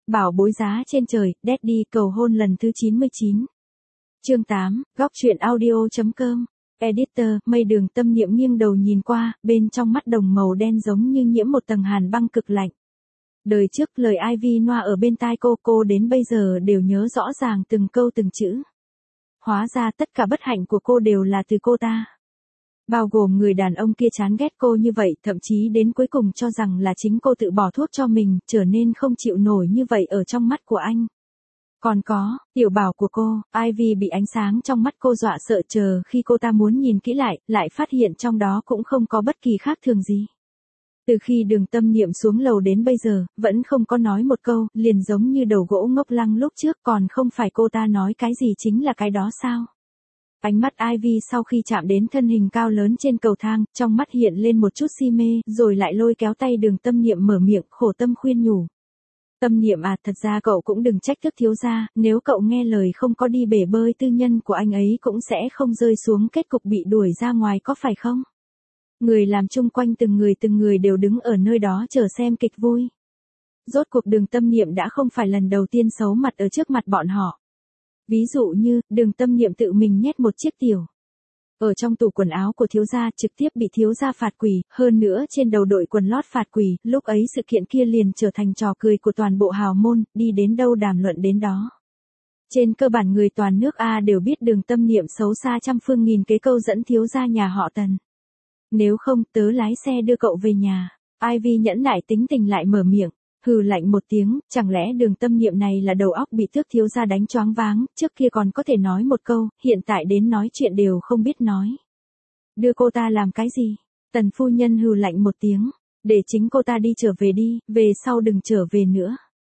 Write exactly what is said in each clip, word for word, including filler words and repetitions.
bảo bối giá trên trời, Daddy cầu hôn lần thứ chín mươi chín. Chương tám, góc truyện audio chấm com. Editor, mây đường tâm niệm nghiêng đầu nhìn qua, bên trong mắt đồng màu đen giống như nhiễm một tầng hàn băng cực lạnh. Đời trước lời Ivy Noa ở bên tai cô, cô đến bây giờ đều nhớ rõ ràng từng câu từng chữ. Hóa ra tất cả bất hạnh của cô đều là từ cô ta. Bao gồm người đàn ông kia chán ghét cô như vậy, thậm chí đến cuối cùng cho rằng là chính cô tự bỏ thuốc cho mình, trở nên không chịu nổi như vậy ở trong mắt của anh. Còn có, tiểu bảo của cô, Ivy bị ánh sáng trong mắt cô dọa sợ, chờ khi cô ta muốn nhìn kỹ lại, lại phát hiện trong đó cũng không có bất kỳ khác thường gì. Từ khi Đường Tâm Niệm xuống lầu đến bây giờ, vẫn không có nói một câu, liền giống như đầu gỗ ngốc lăng lúc trước, còn không phải cô ta nói cái gì chính là cái đó sao? Ánh mắt Ivy sau khi chạm đến thân hình cao lớn trên cầu thang, trong mắt hiện lên một chút si mê, rồi lại lôi kéo tay Đường Tâm Niệm mở miệng, khổ tâm khuyên nhủ. Tâm Niệm à, thật ra cậu cũng đừng trách thức thiếu gia, nếu cậu nghe lời không có đi bể bơi tư nhân của anh ấy cũng sẽ không rơi xuống kết cục bị đuổi ra ngoài, có phải không? Người làm chung quanh từng người từng người đều đứng ở nơi đó chờ xem kịch vui. Rốt cuộc Đường Tâm Niệm đã không phải lần đầu tiên xấu mặt ở trước mặt bọn họ. Ví dụ như, Đường Tâm Niệm tự mình nhét một chiếc tiểu ở trong tủ quần áo của thiếu gia, trực tiếp bị thiếu gia phạt quỳ, hơn nữa trên đầu đội quần lót phạt quỳ, lúc ấy sự kiện kia liền trở thành trò cười của toàn bộ hào môn, đi đến đâu đàm luận đến đó. Trên cơ bản người toàn nước A đều biết Đường Tâm Niệm xấu xa trăm phương nghìn kế câu dẫn thiếu gia nhà họ Tần. Nếu không, tớ lái xe đưa cậu về nhà. Ivy nhẫn nại tính tình lại mở miệng, hừ lạnh một tiếng, chẳng lẽ Đường Tâm Niệm này là đầu óc bị Tước thiếu gia đánh choáng váng, trước kia còn có thể nói một câu, hiện tại đến nói chuyện đều không biết nói. Đưa cô ta làm cái gì? Tần phu nhân hừ lạnh một tiếng, để chính cô ta đi trở về đi, về sau đừng trở về nữa.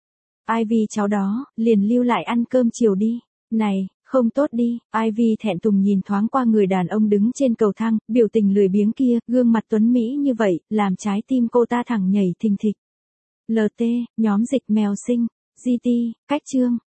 Ivy cháu đó, liền lưu lại ăn cơm chiều đi. Này, không tốt đi. Ivy thẹn thùng nhìn thoáng qua người đàn ông đứng trên cầu thang, biểu tình lười biếng kia, gương mặt tuấn mỹ như vậy, làm trái tim cô ta thẳng nhảy thình thịch. lờ tê, nhóm dịch mèo sinh, giê tê, cách chương.